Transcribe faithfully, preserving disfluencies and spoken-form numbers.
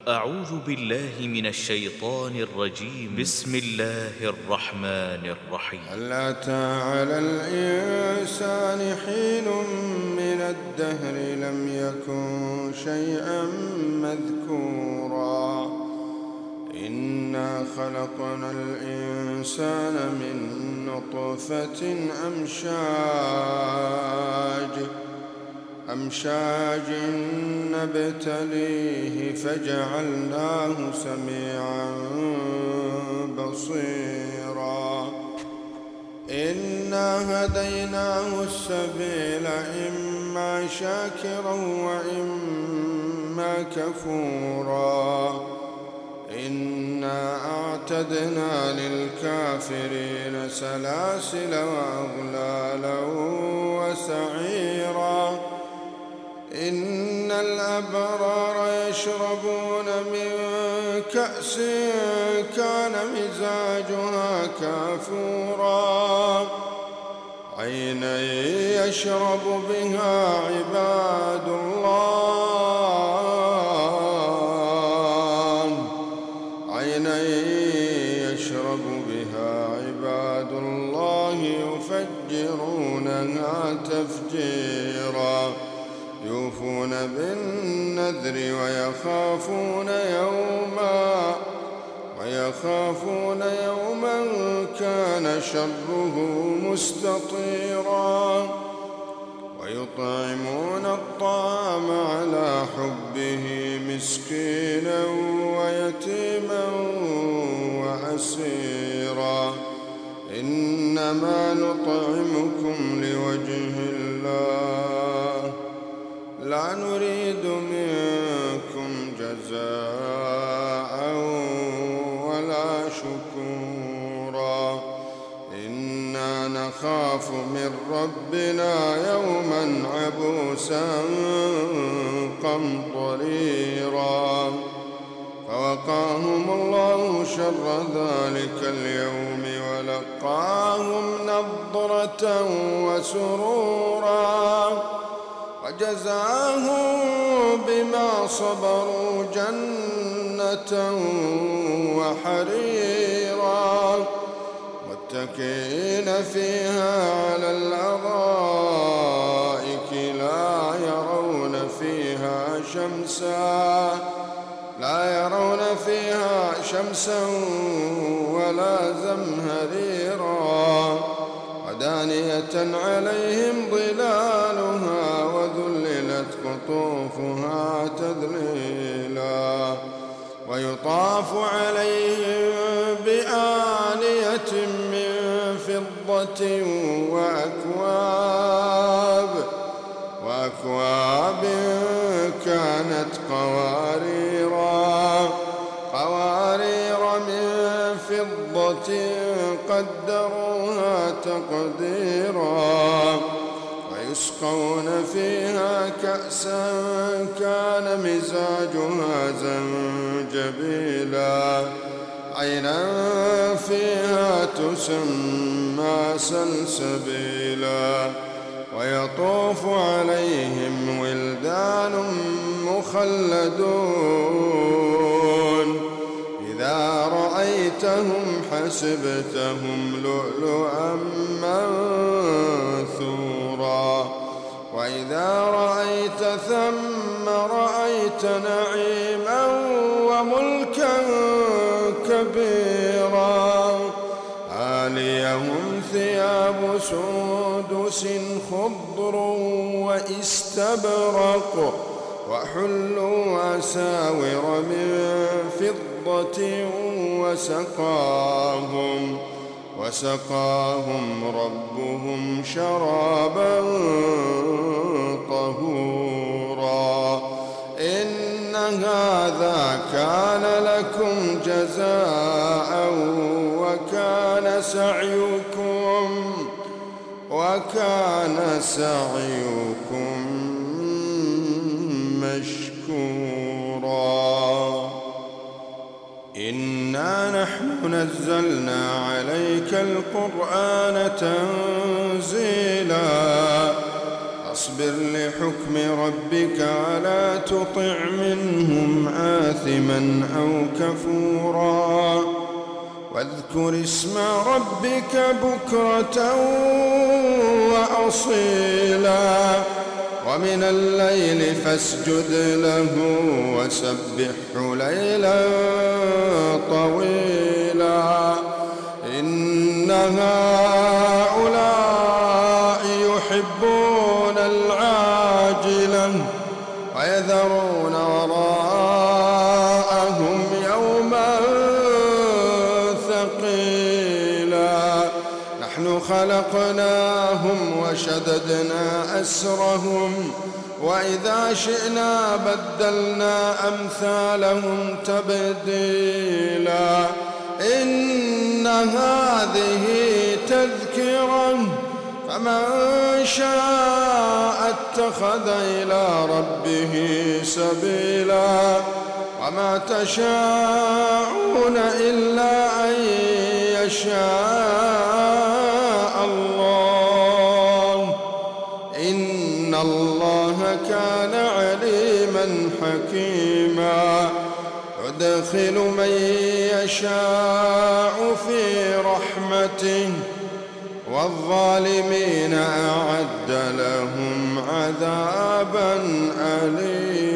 أعوذ بالله من الشيطان الرجيم. بسم الله الرحمن الرحيم. هل أتى على الإنسان حين من الدهر لم يكن شيئا مذكورا إنا خلقنا الإنسان من نطفة أمشاج أمشاج نبتليه فجعلناه سميعا بصيرا إنا هديناه السبيل إما شاكرا وإما كفورا إنا أعتدنا للكافرين سلاسل وأغلالا وسعيرا إن الأبرار يشربون من كأس كان مزاجها كافورا عينا يشرب بها عباد الله عينا يشرب بها عباد الله يفجرونها تفجيرا يوفون بالنذر ويخافون يوما ويخافون يوما كان شره مستطيرا ويطعمون الطعام على حبه مسكينا ويتيما وأسيرا إنما نطعمكم لوجه الله لا نريد منكم جزاء ولا شكورا إنا نخاف من ربنا يوما عبوسا قمطريرا فوقاهم الله شر ذلك اليوم ولقاهم نضرة وسرورا وجزاهم بما صبروا جنة وحريرا متكئين فيها على الأرائك لا يرون فيها شمسا لا يرون فيها شمسا ولا زمهريرا ودانية عليهم ظلالها وذللت قطوفها تذليلا ويطاف عليهم بآنية من فضة وأكواب وأكواب كانت قواريرا قوارير من فضة قدروها تقديرا ويسقون فيها كأسا كان مزاجها زنجبيلا عينا فيها تسمى سلسبيلا ويطوف عليهم ولدان مخلدون إذا رأيتهم حسبتهم لؤلؤا منثورا وإذا رأيت ثم رأيت نعيما وملكا كبيرا عاليهم ثياب سندس خضر واستبرق وحلوا أساور من فضة وسقاهم وسقاهم ربهم شرابا طهورا إن هذا كان لكم جزاء وكان سعيكم وكان سعيكم مشكورا إنا نحن نزلنا عليك القرآن تنزيلا فاصبر لحكم ربك ولا تطع منهم آثما أو كفورا واذكر اسم ربك بكرة وأصيلا ومن الليل فاسجد له وسبحه ليلا طويلا إن هؤلاء يحبون العاجلة ويذرون وراءهم يوما ثقيلا نحن خلقناهم وشددنا أسرهم وإذا شئنا بدلنا أمثالهم تبديلا إن هذه تذكرة فمن شاء اتخذ إلى ربه سبيلا وما تشاءون إلا أن يشاء الله إن الله كان عليما حكيما يدخل من يشاء في رحمته والظالمين أعد لهم عذابا أليما.